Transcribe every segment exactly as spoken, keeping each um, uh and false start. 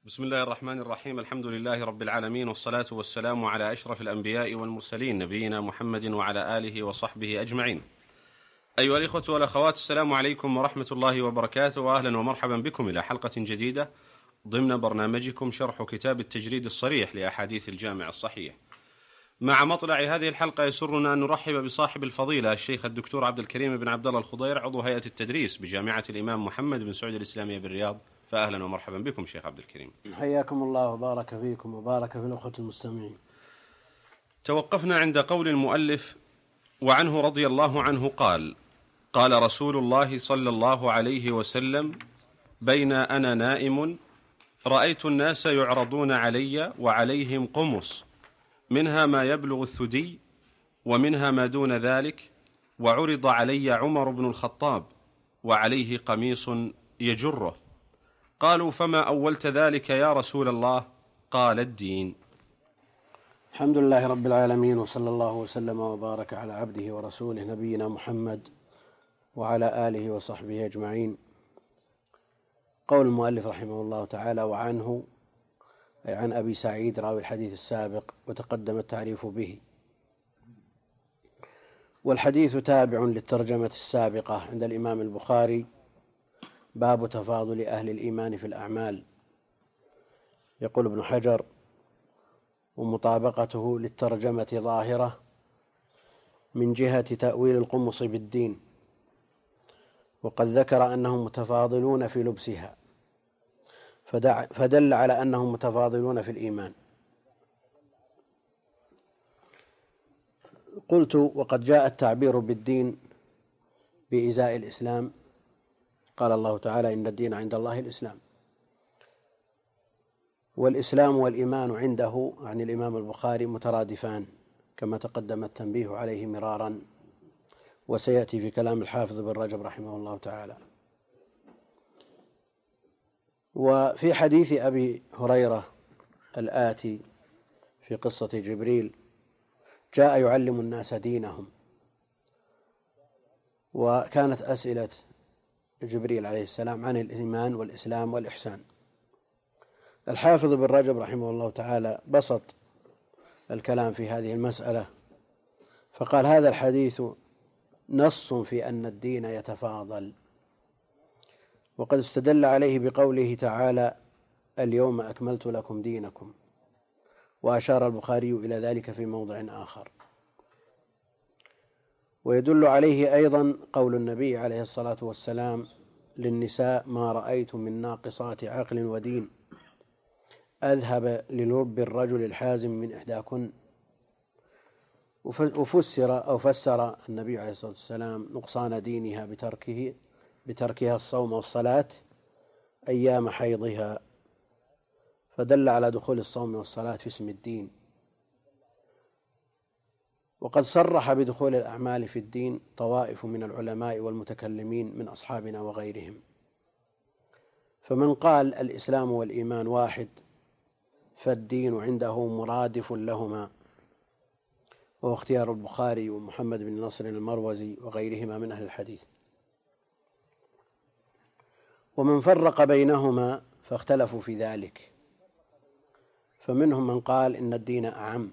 بسم الله الرحمن الرحيم. الحمد لله رب العالمين، والصلاة والسلام على أشرف الأنبياء والمرسلين، نبينا محمد وعلى آله وصحبه أجمعين. أيها الإخوة والأخوات، السلام عليكم ورحمة الله وبركاته، وأهلا ومرحبا بكم إلى حلقة جديدة ضمن برنامجكم شرح كتاب التجريد الصريح لأحاديث الجامع الصحيح. مع مطلع هذه الحلقة يسرنا أن نرحب بصاحب الفضيلة الشيخ الدكتور عبد الكريم بن عبد الله الخضير، عضو هيئة التدريس بجامعة الإمام محمد بن سعود الإسلامية بالرياض. فأهلا ومرحبا بكم شيخ عبد الكريم. حياكم الله وبارك فيكم وبارك في الأخوة المستمعين. توقفنا عند قول المؤلف: وعنه رضي الله عنه قال: قال رسول الله صلى الله عليه وسلم: بين أنا نائم رأيت الناس يعرضون علي وعليهم قمص، منها ما يبلغ الثدي ومنها ما دون ذلك، وعرض علي عمر بن الخطاب وعليه قميص يجره. قالوا: فما أولت ذلك يا رسول الله؟ قال: الدين. الحمد لله رب العالمين، وصلى الله وسلم وبارك على عبده ورسوله نبينا محمد وعلى آله وصحبه أجمعين. قول المؤلف رحمه الله تعالى: وعنه أي عن أبي سعيد راوي الحديث السابق، وتقدم التعريف به. والحديث تابع للترجمة السابقة عند الإمام البخاري، باب تفاضل أهل الإيمان في الأعمال. يقول ابن حجر: ومطابقته للترجمة ظاهرة من جهة تأويل القمص بالدين، وقد ذكر أنهم متفاضلون في لبسها، فدل على أنهم متفاضلون في الإيمان. قلت: وقد جاء التعبير بالدين بإزاء الإسلام. قال الله تعالى: إن الدين عند الله الإسلام. والإسلام والإيمان عنده عن الإمام البخاري مترادفان، كما تقدم التنبيه عليه مرارا، وسيأتي في كلام الحافظ بن رجب رحمه الله تعالى. وفي حديث أبي هريرة الآتي في قصة جبريل جاء يعلم الناس دينهم، وكانت أسئلة جبريل عليه السلام عن الإيمان والإسلام والإحسان. الحافظ بن رجب رحمه الله تعالى بسط الكلام في هذه المسألة، فقال: هذا الحديث نص في أن الدين يتفاضل، وقد استدل عليه بقوله تعالى: اليوم أكملت لكم دينكم، وأشار البخاري إلى ذلك في موضع آخر. ويدل عليه أيضا قول النبي عليه الصلاة والسلام للنساء: ما رأيت من ناقصات عقل ودين أذهب للب الرجل الحازم من إحداكن. وفسر أو فسر النبي عليه الصلاة والسلام نقصان دينها بتركه بتركها الصوم والصلاة أيام حيضها، فدل على دخول الصوم والصلاة في اسم الدين. وقد صرح بدخول الأعمال في الدين طوائف من العلماء والمتكلمين من أصحابنا وغيرهم، فمن قال الإسلام والإيمان واحد فالدين عنده مرادف لهما، وهو اختيار البخاري ومحمد بن نصر المروزي وغيرهما من أهل الحديث. ومن فرق بينهما فاختلفوا في ذلك، فمنهم من قال إن الدين أعم،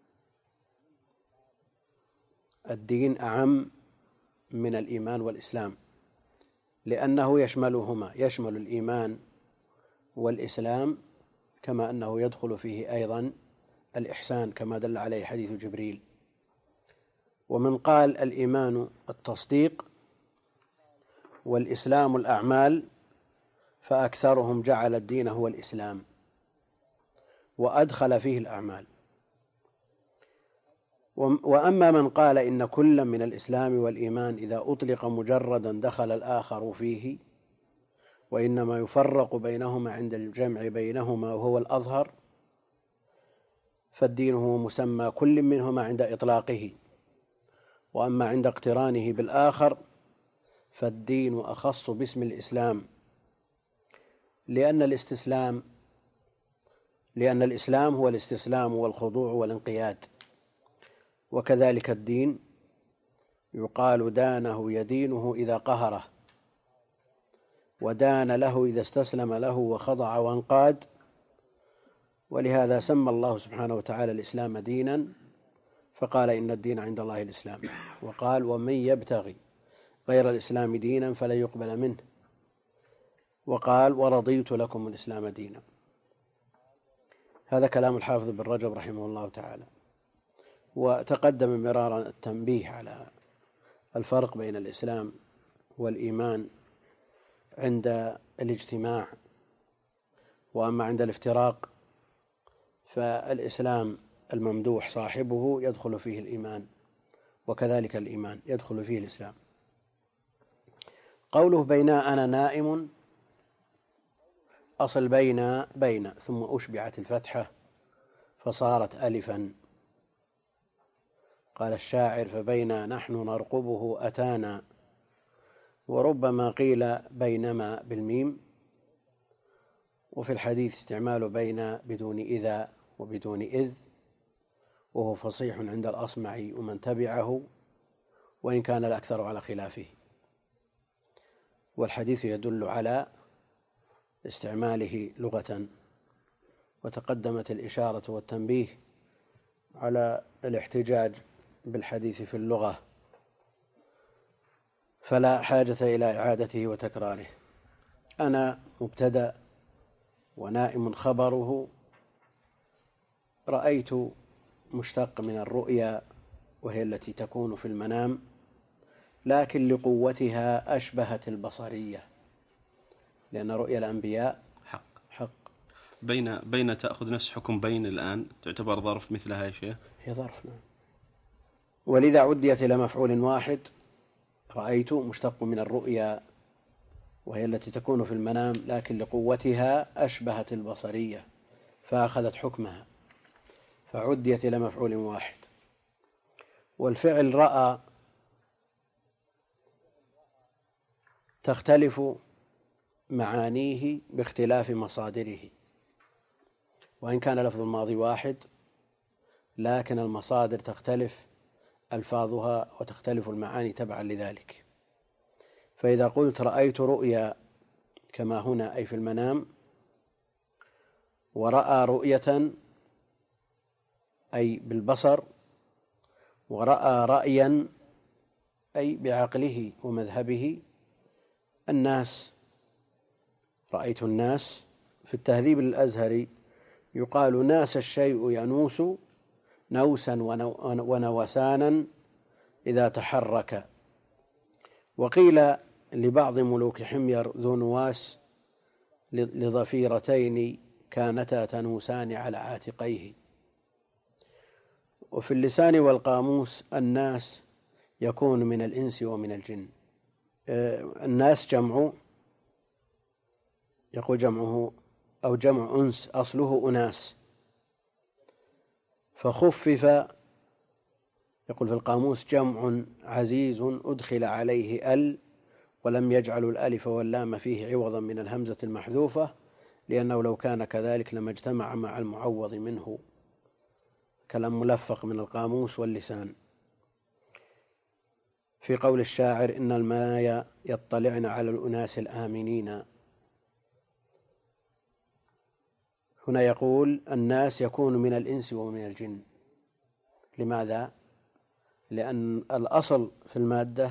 الدين أعم من الإيمان والإسلام، لأنه يشملهما، يشمل الإيمان والإسلام، كما أنه يدخل فيه أيضا الإحسان كما دل عليه حديث جبريل. ومن قال الإيمان التصديق والإسلام الأعمال، فأكثرهم جعل الدين هو الإسلام وأدخل فيه الأعمال. وأما من قال إن كل من الإسلام والإيمان إذا أطلق مجردا دخل الآخر فيه، وإنما يفرق بينهما عند الجمع بينهما وهو الأظهر، فالدين هو مسمى كل منهما عند إطلاقه، وأما عند اقترانه بالآخر فالدين أخص باسم الإسلام، لأن الاستسلام لأن الإسلام هو الاستسلام والخضوع والانقياد، وكذلك الدين يقال دانه يدينه إذا قهره، ودان له إذا استسلم له وخضع وانقاد، ولهذا سمى الله سبحانه وتعالى الإسلام دينا، فقال إن الدين عند الله الإسلام، وقال ومن يبتغي غير الإسلام دينا فلن يقبل منه، وقال ورضيت لكم الإسلام دينا. هذا كلام الحافظ بن رجب رحمه الله تعالى. وتقدم مرارا التنبيه على الفرق بين الإسلام والإيمان عند الاجتماع، وأما عند الافتراق فالإسلام الممدوح صاحبه يدخل فيه الإيمان، وكذلك الإيمان يدخل فيه الإسلام. قوله بين أنا نائم، أصل بين بين ثم أشبعت الفتحة فصارت ألفا. قال الشاعر فبين نحن نرقبه أتانا، وربما قيل بينما بالميم. وفي الحديث استعمال بين بدون إذا وبدون إذ، وهو فصيح عند الأصمعي ومن تبعه، وإن كان الأكثر على خلافه. والحديث يدل على استعماله لغة، وتقدمت الإشارة والتنبيه على الاحتجاج بالحديث في اللغة، فلا حاجة إلى إعادته وتكراره. أنا مبتدأ ونائم خبره. رأيت مشتق من الرؤيا، وهي التي تكون في المنام، لكن لقوتها أشبهت البصرية، لأن رؤيا الأنبياء حق حق. بين بين تأخذ نفس حكم بين الآن، تعتبر ظرف مثلها يا شيخ؟ هي ظرف، نعم. ولذا عديت إلى مفعول واحد. رأيت مشتق من الرؤيا، وهي التي تكون في المنام، لكن لقوتها أشبهت البصرية فأخذت حكمها، فعديت إلى مفعول واحد. والفعل رأى تختلف معانيه باختلاف مصادره، وإن كان لفظ الماضي واحد لكن المصادر تختلف ألفاظها وتختلف المعاني تبعا لذلك. فإذا قلت رأيت رؤيا كما هنا أي في المنام، ورأى رؤية أي بالبصر، ورأى رأيا أي بعقله ومذهبه. الناس، رأيت الناس في التهذيب الأزهري يقال ناس الشيء ينوس نوسا ونوسانا إذا تحرك. وقيل لبعض ملوك حمير ذو نواس لضفيرتين كانتا تنوسان على عاتقيه. وفي اللسان والقاموس الناس يكون من الإنس ومن الجن. الناس جمع، يقول جمعه أو جمع أنس أصله أناس، فخفف. يقول في القاموس جمع عزيز أدخل عليه ال، ولم يجعلوا الألف واللام فيه عوضا من الهمزة المحذوفة، لأنه لو كان كذلك لما اجتمع مع المعوض منه. كلام ملفق من القاموس واللسان. في قول الشاعر إن المنايا يطلعن على الأناس الآمنين، هنا يقول الناس يكون من الإنس ومن الجن. لماذا؟ لأن الأصل في المادة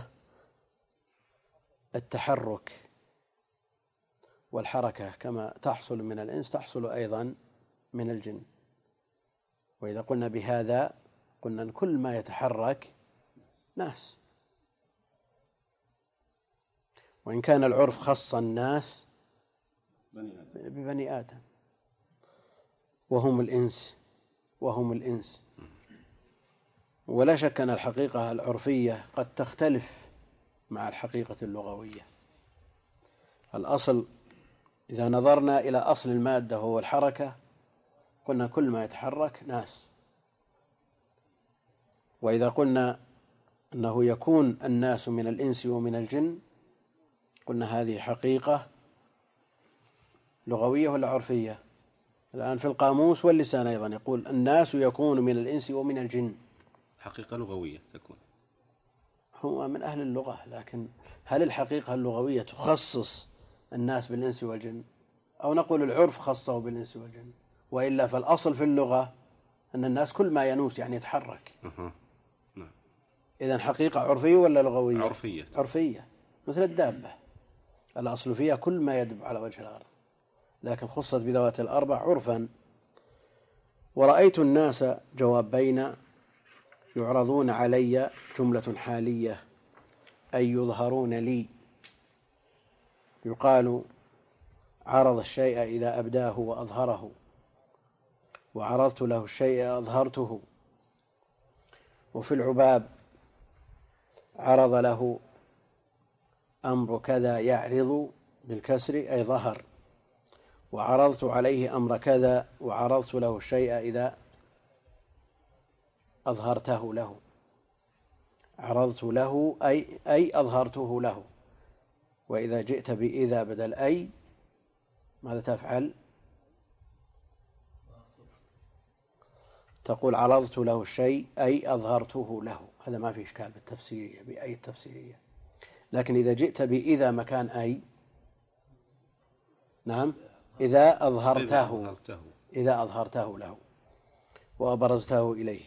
التحرك والحركة، كما تحصل من الإنس تحصل أيضا من الجن. وإذا قلنا بهذا قلنا أن كل ما يتحرك ناس، وإن كان العرف خص الناس ببني آدم وهم الإنس وهم الإنس. ولا شك أن الحقيقة العرفية قد تختلف مع الحقيقة اللغوية. الأصل إذا نظرنا إلى أصل المادة وهو الحركة قلنا كل ما يتحرك ناس. وإذا قلنا أنه يكون الناس من الإنس ومن الجن قلنا هذه حقيقة لغوية ولا عرفية؟ الآن في القاموس واللسان أيضا يقول الناس يكون من الإنس ومن الجن، حقيقة لغوية تكون. هو من أهل اللغة، لكن هل الحقيقة اللغوية تخصص الناس بالإنس والجن، أو نقول العرف خصه بالإنس والجن؟ وإلا فالأصل في اللغة أن الناس كل ما ينوس يعني يتحرك. أه. نعم. إذن حقيقة عرفية ولا لغوية؟ عرفية. عرفية مثل الدابة، الأصل فيها كل ما يدب على وجه الأرض، لكن خصت بذوات الأربع عرفا. ورأيت الناس جوابين يعرضون علي جملة حالية أي يظهرون لي، يقال عرض الشيء إذا أبداه وأظهره، وعرضت له الشيء أظهرته. وفي العباب عرض له أمر كذا يعرض بالكسر أي ظهر، وعرضت عليه أمر كذا وعرضت له الشيء إذا أظهرته له. عرضت له أي أي أظهرته له. وإذا جئت بإذا بدل أي ماذا تفعل؟ تقول عرضت له الشيء أي أظهرته له. هذا ما في إشكال بالتفسيرية بأي التفسيرية. لكن إذا جئت بإذا مكان أي، نعم، إذا أظهرته إذا أظهرته له وأبرزته إليه.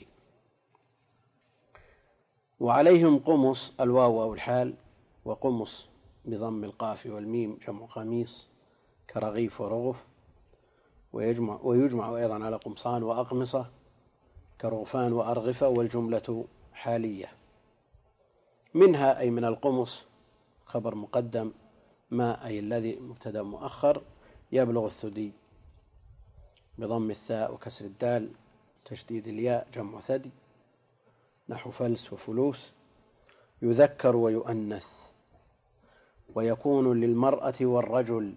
وعليهم قمص الواو أو الحال، وقمص بضم القاف والميم جمع قميص كرغيف ورغف، ويجمع, ويجمع أيضا على قمصان وأقمصة كرغفان وأرغفة، والجملة حالية. منها أي من القمص خبر مقدم، ما أي الذي مبتدأ مؤخر يبلغ الثدي بضم الثاء وكسر الدال تشديد الياء جمع ثدي نحو فلس وفلوس. يذكر ويؤنث، ويكون للمرأة والرجل.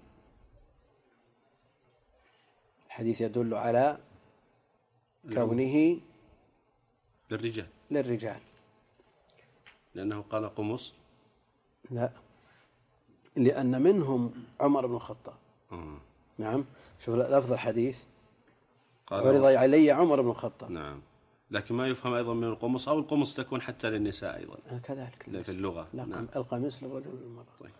الحديث يدل على كونه للرجال للرجال لأنه قال قمص. لا، لأن منهم عمر بن الخطاب. آه. نعم، شوف لفظ الحديث عرض علي عمر بن الخطاب. نعم، لكن ما يفهم أيضا من القمص، أو القمص تكون حتى للنساء أيضا كذلك في اللغة. نعم. القميص للرجل والمرأة. طيب.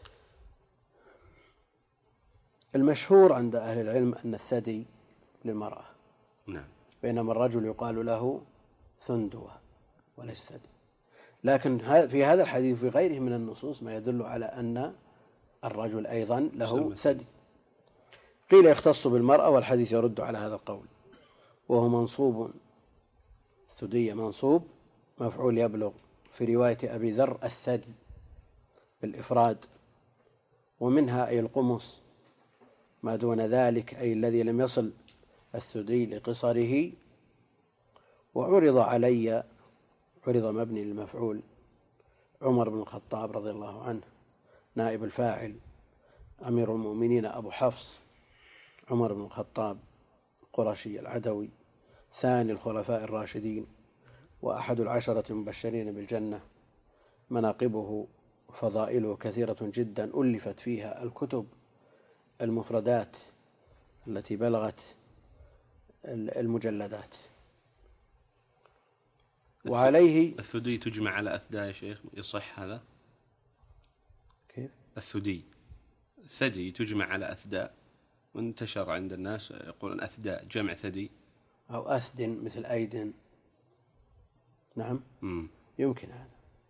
المشهور عند أهل العلم أن الثدي للمرأة. نعم. بينما الرجل يقال له ثندوة وليس ثدي. لكن في هذا الحديث في غيره من النصوص ما يدل على أن الرجل أيضا له ثدي. قيل يختص بالمرأة، والحديث يرد على هذا القول، وهو منصوب الثدي منصوب مفعول يبلغ في رواية أبي ذر الثدي بالإفراد. ومنها أي القمص ما دون ذلك أي الذي لم يصل الثدي لقصره. وعرض علي عرض مبني للمفعول عمر بن الخطاب رضي الله عنه نائب الفاعل أمير المؤمنين أبو حفص عمر بن الخطاب قرشي العدوي ثاني الخلفاء الراشدين وأحد العشرة المبشرين بالجنة. مناقبه وفضائله كثيرة جدا، ألفت فيها الكتب المفردات التي بلغت المجلدات. وعليه الثدي تجمع على أثداء يا شيخ، يصح هذا؟ كيف؟ الثدي ثدي تجمع على أثداء، وانتشر عند الناس يقولون أثداء جمع ثدي أو أثد مثل أيد. نعم. مم. يمكن هذا.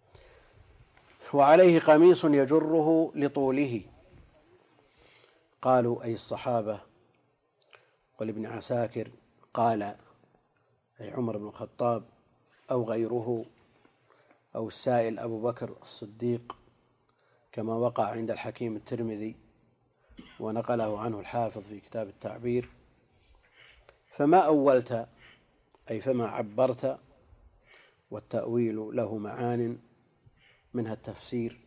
وعليه قميص يجره لطوله. قالوا أي الصحابة، ولابن عساكر قال أي عمر بن الخطاب أو غيره أو السائل أبو بكر الصديق، كما وقع عند الحكيم الترمذي ونقله عنه الحافظ في كتاب التعبير. فما أولت أي فما عبرت، والتأويل له معان منها التفسير.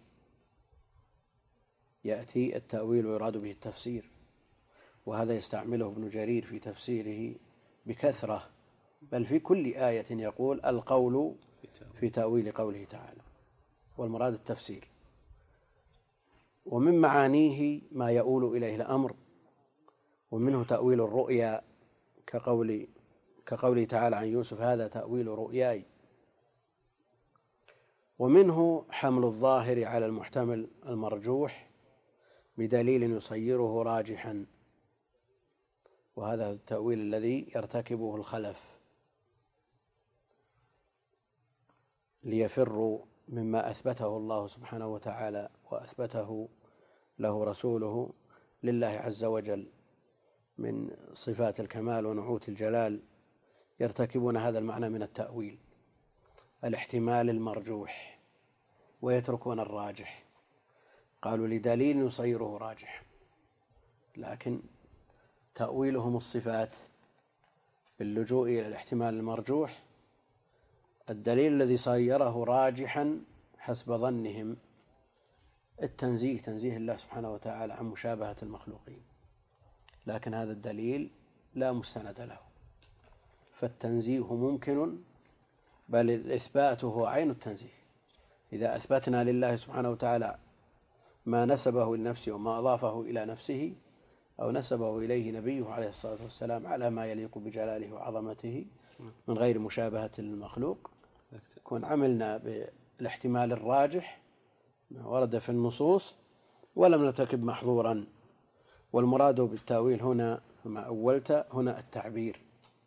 يأتي التأويل ويراد به التفسير، وهذا يستعمله ابن جرير في تفسيره بكثرة، بل في كل آية يقول القول في تأويل قوله تعالى، والمراد التفسير. ومن معانيه ما يؤول إليه الأمر، ومنه تأويل الرؤيا كقول كقوله تعالى عن يوسف هذا تأويل رؤياي. ومنه حمل الظاهر على المحتمل المرجوح بدليل يصيره راجحا، وهذا التأويل الذي يرتكبه الخلف ليفروا مما أثبته الله سبحانه وتعالى وأثبته له رسوله لله عز وجل من صفات الكمال ونعوت الجلال، يرتكبون هذا المعنى من التأويل، الاحتمال المرجوح، ويتركون الراجح. قالوا لدليل يصيره راجح، لكن تأويلهم الصفات باللجوء إلى الاحتمال المرجوح الدليل الذي صيره راجحا حسب ظنهم التنزيه، تنزيه الله سبحانه وتعالى عن مشابهة المخلوقين، لكن هذا الدليل لا مستند له، فالتنزيه ممكن، بل الإثبات هو عين التنزيه. إذا أثبتنا لله سبحانه وتعالى ما نسبه لنفسه وما أضافه إلى نفسه أو نسبه إليه نبيه عليه الصلاة والسلام على ما يليق بجلاله وعظمته من غير مشابهة المخلوق، كون عملنا بالاحتمال الراجح ما ورد في النصوص ولم نرتكب محظورا. والمراد بالتأويل هنا كما أولت هنا التعبير،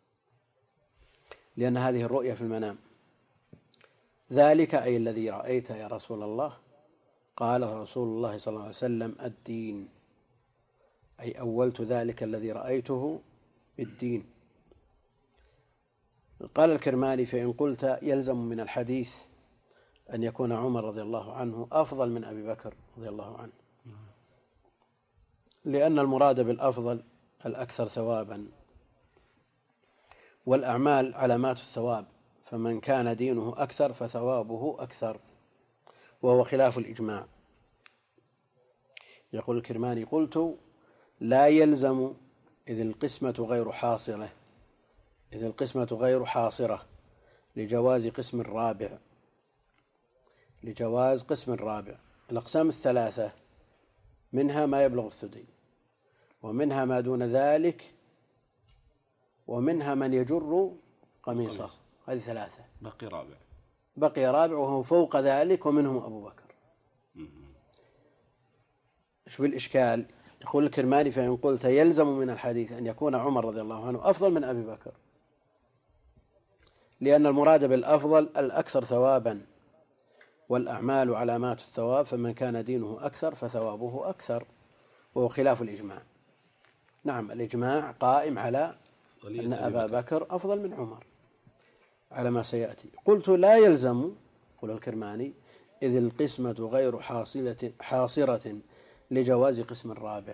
لأن هذه الرؤية في المنام. ذلك أي الذي رأيته يا رسول الله، قال رسول الله صلى الله عليه وسلم الدين، أي أولت ذلك الذي رأيته بالدين. قال الكرماني فإن قلت يلزم من الحديث أن يكون عمر رضي الله عنه أفضل من أبي بكر رضي الله عنه، لأن المراد بالأفضل الأكثر ثوابا، والأعمال علامات الثواب، فمن كان دينه أكثر فثوابه أكثر، وهو خلاف الإجماع. يقول الكرماني قلت لا يلزم إذ القسمة غير حاصرة إذ القسمة غير حاصرة لجواز قسم الرابع لجواز قسم الرابع الأقسام الثلاثة منها ما يبلغ الثدي، ومنها ما دون ذلك، ومنها من يجر قميصه. هذه ثلاثة، بقي رابع بقي رابع وهو فوق ذلك، ومنهم أبو بكر. إيش بالإشكال؟ يقول الكرماني فإن قلت يلزم من الحديث أن يكون عمر رضي الله عنه أفضل من أبي بكر، لأن المراد بالأفضل الأكثر ثوابا، والأعمال علامات الثواب، فمن كان دينه أكثر فثوابه أكثر، وهو خلاف الإجماع. نعم، الإجماع قائم على أن أبا بكر أفضل من عمر على ما سيأتي. قلت لا يلزم، قل الكرماني، إذ القسمة غير حاصلة حاصرة لجواز قسم الرابع.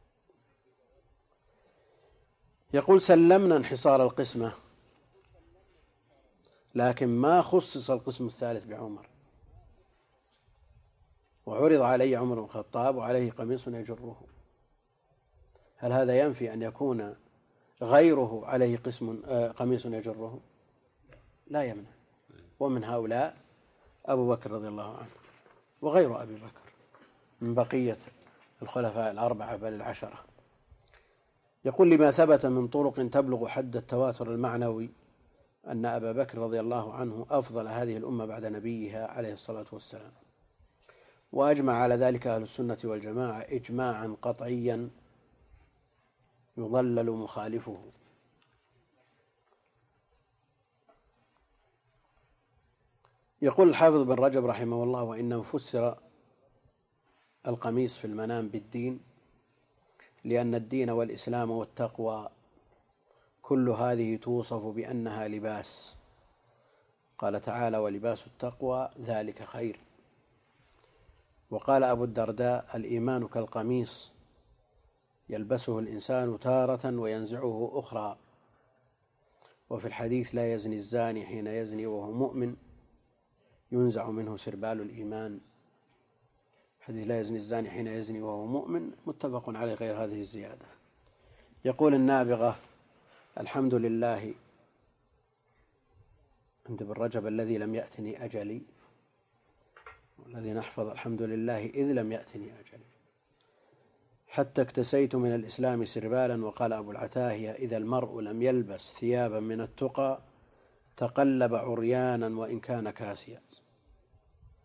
يقول سلمنا انحصار القسمة، لكن ما خصص القسم الثالث بعمر، وعرض علي عمر بن الخطاب وعليه قميص يجره. هل هذا ينفي أن يكون غيره عليه قسم قميص يجره؟ لا يمنع. ومن هؤلاء أبو بكر رضي الله عنه وغير أبي بكر من بقية الخلفاء الأربعة بل العشرة. يقول لما ثبت من طرق تبلغ حد التواتر المعنوي أن أبا بكر رضي الله عنه أفضل هذه الأمة بعد نبيها عليه الصلاة والسلام، وأجمع على ذلك أهل السنة والجماعة إجماعا قطعيا يضلل مخالفه. يقول الحافظ بن رجب رحمه الله وإنه فسر القميص في المنام بالدين، لأن الدين والإسلام والتقوى كل هذه توصف بأنها لباس. قال تعالى ولباس التقوى ذلك خير. وقال أبو الدرداء الإيمان كالقميص يلبسه الإنسان تارة وينزعه أخرى. وفي الحديث لا يزني الزاني حين يزني وهو مؤمن ينزع منه سربال الإيمان. حديث لا يزني الزاني حين يزني وهو مؤمن متفق عليه غير هذه الزيادة. يقول النابغة الحمد لله عند ابن رجب الذي لم يأتني أجلي، والذي نحفظ الحمد لله إذ لم يأتني أجلي، حتى اكتسيت من الإسلام سربالا. وقال أبو العتاهية إذا المرء لم يلبس ثيابا من التقى تقلب عريانا وإن كان كاسيا.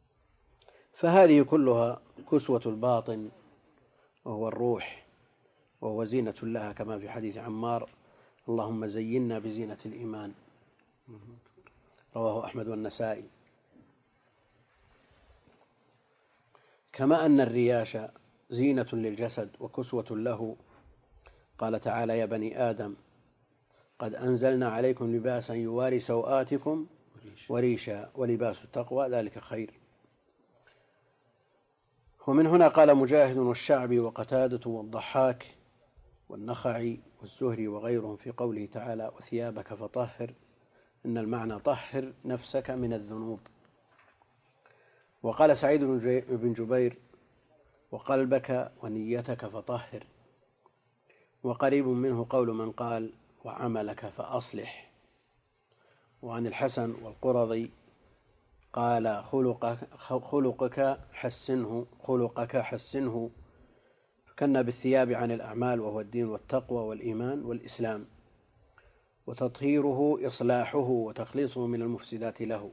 فهذه كلها كسوة الباطن وهو الروح، وهو زينة لها كما في حديث عمار: اللهم زينا بزينة الإيمان، رواه أحمد والنسائي. كما أن الرياش زينة للجسد وكسوة له، قال تعالى: يا بني آدم قد أنزلنا عليكم لباسا يواري سوآتكم وريشا ولباس التقوى ذلك خير. ومن هنا قال مجاهد والشعبي وقتادة والضحاك والنخعي والزهري وغيرهم في قوله تعالى: وثيابك فطهر، إن المعنى طهر نفسك من الذنوب. وقال سعيد بن جبير: وقلبك ونيتك فطهر. وقريب منه قول من قال: وعملك فأصلح. وعن الحسن والقرظي قال: خلقك, خلقك حسنه خلقك حسنه فكنا بالثياب عن الأعمال، وهو الدين والتقوى والإيمان والإسلام، وتطهيره إصلاحه وتخليصه من المفسدات له،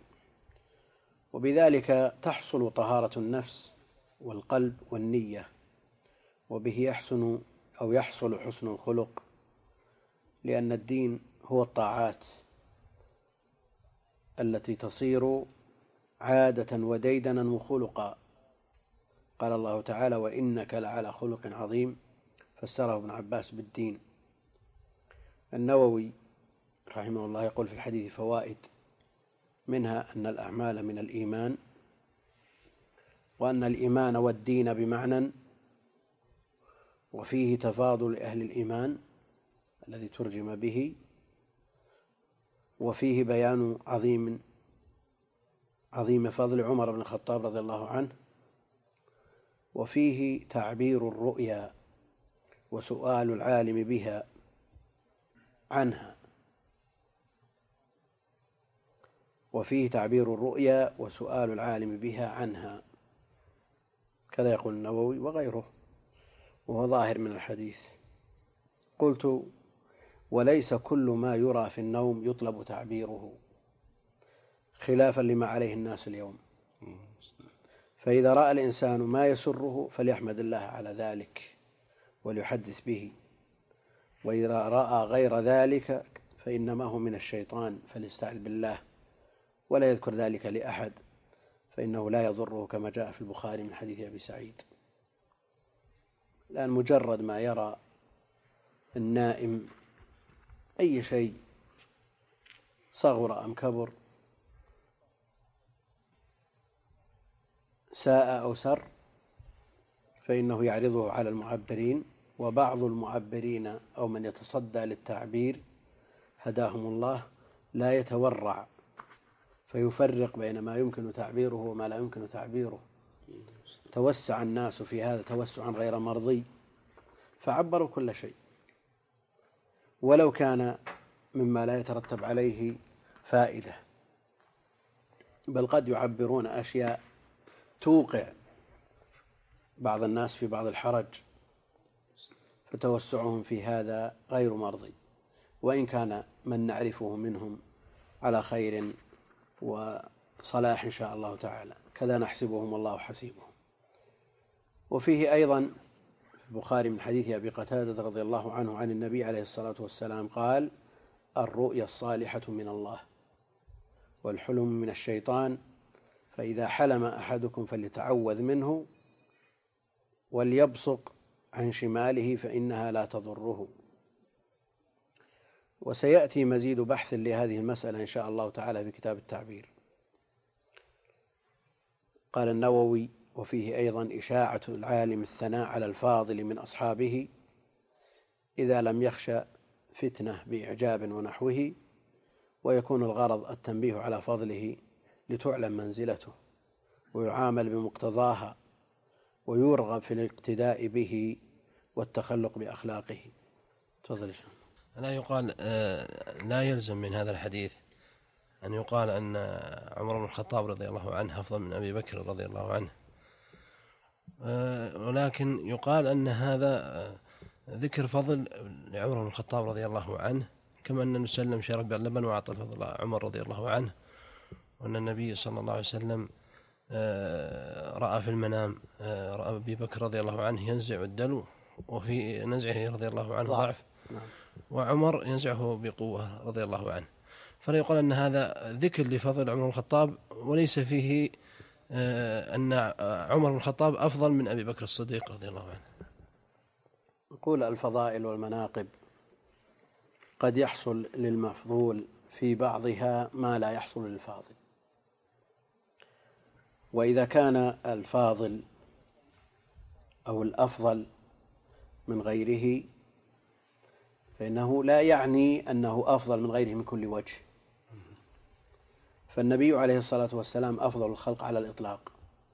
وبذلك تحصل طهارة النفس والقلب والنية، وبه يحسن أو يحصل حسن الخلق، لأن الدين هو الطاعات التي تصير عادة وديدنا وخلقا. قال الله تعالى: وإنك لعلى خلق عظيم، فسره ابن عباس بالدين. النووي رحمه الله يقول في الحديث فوائد، منها أن الأعمال من الإيمان، وأن الإيمان والدين بمعنى، وفيه تفاضل أهل الإيمان الذي ترجم به، وفيه بيان عظيم عظيم فضل عمر بن الخطاب رضي الله عنه، وفيه تعبير الرؤيا وسؤال العالم بها عنها وفيه تعبير الرؤيا وسؤال العالم بها عنها كذا يقول النووي وغيره، وهو ظاهر من الحديث. قلت: وليس كل ما يرى في النوم يطلب تعبيره، خلافا لما عليه الناس اليوم. فإذا رأى الإنسان ما يسره فليحمد الله على ذلك وليحدث به، وإذا رأى غير ذلك فإنما هو من الشيطان فليستعذ بالله ولا يذكر ذلك لأحد، فإنه لا يضره، كما جاء في البخاري من حديث أبي سعيد. الآن مجرد ما يرى النائم أي شيء صغر أم كبر، ساء أو سر، فإنه يعرضه على المعبرين، وبعض المعبرين أو من يتصدى للتعبير هداهم الله لا يتورع فيفرق بين ما يمكن تعبيره وما لا يمكن تعبيره. توسع الناس في هذا توسعا غير مرضي، فعبروا كل شيء ولو كان مما لا يترتب عليه فائدة، بل قد يعبرون أشياء توقع بعض الناس في بعض الحرج، فتوسعهم في هذا غير مرضي، وإن كان من نعرفه منهم على خير وصلاح إن شاء الله تعالى، كذا نحسبهم الله حسيبهم. وفيه أيضا في البخاري من حديث أبي قتادة رضي الله عنه عن النبي عليه الصلاة والسلام قال: الرؤيا الصالحة من الله والحلم من الشيطان، فإذا حلم أحدكم فليتعوذ منه وليبصق عن شماله فإنها لا تضره. وسيأتي مزيد بحث لهذه المسألة إن شاء الله تعالى في كتاب التعبير. قال النووي: وفيه أيضا إشاعة العالم الثناء على الفاضل من أصحابه إذا لم يخشى فتنة بإعجاب ونحوه، ويكون الغرض التنبيه على فضله لتعلم منزلته ويعامل بمقتضاها ويرغب في الاقتداء به والتخلق بأخلاقه. تفضل. لا يقال لا يلزم من هذا الحديث أن يقال أن عمر بن الخطاب رضي الله عنه أفضل من أبي بكر رضي الله عنه، ولكن يقال أن هذا ذكر فضل لعمر بن الخطاب رضي الله عنه، كما أن النبي صلى الله عليه وسلم شرب اللبن وأعطى الفضل عمر رضي الله عنه، وأن النبي صلى الله عليه وسلم رأى في المنام رأى أبي بكر رضي الله عنه ينزع الدلو وفي نزعه رضي الله عنه ضعف. ضعف. نعم. وعمر ينزعه بقوة رضي الله عنه. فلا يقال أن هذا ذكر لفضل عمر بن الخطاب، وليس فيه أن عمر بن الخطاب أفضل من أبي بكر الصديق رضي الله عنه. نقول الفضائل والمناقب قد يحصل للمفضول في بعضها ما لا يحصل للفاضل، وإذا كان الفاضل أو الأفضل من غيره فإنه لا يعني أنه أفضل من غيره من كل وجه. فالنبي عليه الصلاة والسلام أفضل الخلق على الإطلاق،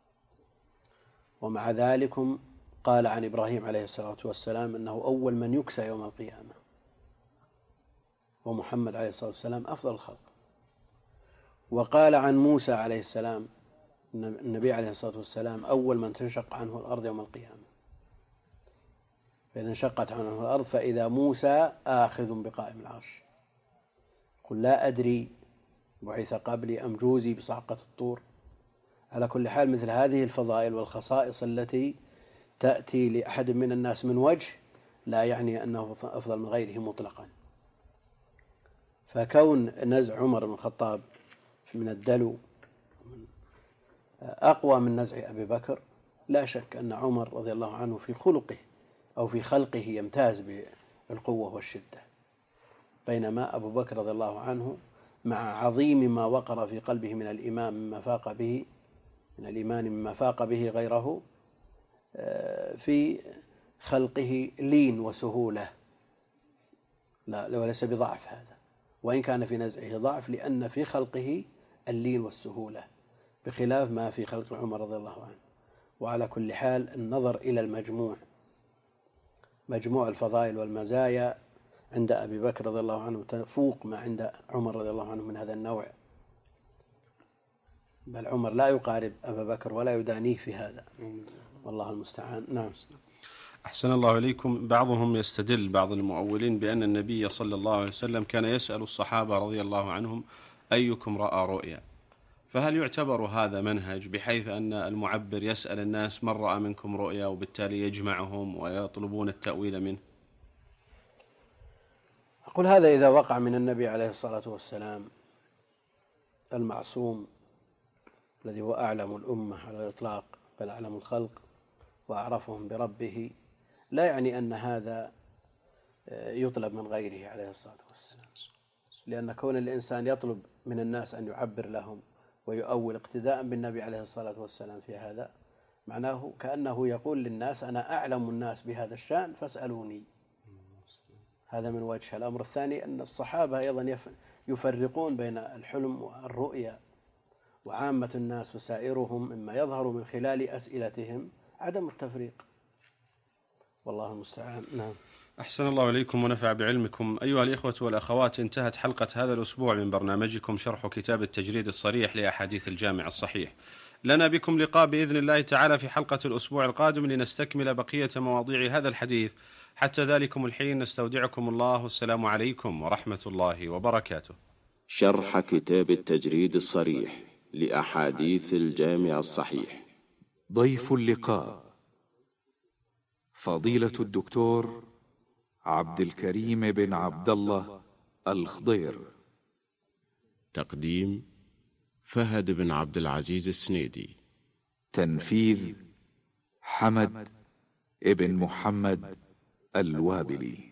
ومع ذلك قال عن إبراهيم عليه الصلاة والسلام أنه أول من يكسى يوم القيامة، ومحمد عليه الصلاة والسلام أفضل الخلق. وقال عن موسى عليه السلام النبي عليه الصلاة والسلام أول من تنشق عنه الأرض يوم القيامة، فإذا انشقت عنه الأرض فإذا موسى آخذ بقائم العرش. قل لا أدري بعث قبلي أم جوزي بصعقة الطور. على كل حال مثل هذه الفضائل والخصائص التي تأتي لأحد من الناس من وجه لا يعني أنه أفضل من غيره مطلقا. فكون نزع عمر بن الخطاب من الدلو أقوى من نزع أبي بكر، لا شك أن عمر رضي الله عنه في خلقه أو في خلقه يمتاز بالقوة والشدة، بينما أبو بكر رضي الله عنه مع عظيم ما وقر في قلبه من الإيمان مما فاق به من الإيمان مما فاق به غيره، في خلقه لين وسهولة، لا وليس بضعف هذا، وإن كان في نزعه ضعف لأن في خلقه اللين والسهولة بخلاف ما في خلق عمر رضي الله عنه. وعلى كل حال النظر إلى المجموع، مجموع الفضائل والمزايا عند أبي بكر رضي الله عنه تفوق ما عند عمر رضي الله عنه من هذا النوع، بل عمر لا يقارب أبا بكر ولا يدانيه في هذا، والله المستعان. نعم. أحسن الله إليكم. بعضهم يستدل، بعض المؤولين، بأن النبي صلى الله عليه وسلم كان يسأل الصحابة رضي الله عنهم أيكم رأى رؤيا، فهل يعتبر هذا منهج بحيث أن المعبر يسأل الناس من رأى منكم رؤيا وبالتالي يجمعهم ويطلبون التأويل منه؟ أقول هذا إذا وقع من النبي عليه الصلاة والسلام المعصوم الذي هو أعلم الأمة على الإطلاق، بل أعلم الخلق وأعرفهم بربه، لا يعني أن هذا يطلب من غيره عليه الصلاة والسلام، لأن كون الإنسان يطلب من الناس أن يعبر لهم ويؤول اقتداء بالنبي عليه الصلاة والسلام في هذا، معناه كأنه يقول للناس أنا أعلم الناس بهذا الشأن فاسألوني. هذا من وجه. الأمر الثاني أن الصحابة أيضا يفرقون بين الحلم والرؤيا، وعامة الناس وسائرهم مما يظهر من خلال أسئلتهم عدم التفريق، والله المستعان. نعم. أحسن الله إليكم ونفع بعلمكم. أيها الإخوة والأخوات، انتهت حلقة هذا الأسبوع من برنامجكم شرح كتاب التجريد الصريح لأحاديث الجامع الصحيح. لنا بكم لقاء بإذن الله تعالى في حلقة الأسبوع القادم لنستكمل بقية مواضيع هذا الحديث. حتى ذلكم الحين نستودعكم الله، والسلام عليكم ورحمة الله وبركاته. شرح كتاب التجريد الصريح لأحاديث الجامع الصحيح. ضيف اللقاء فضيلة الدكتور عبد الكريم بن عبد الله الخضير. تقديم فهد بن عبد العزيز السنيدي. تنفيذ حمد ابن محمد الوابلي.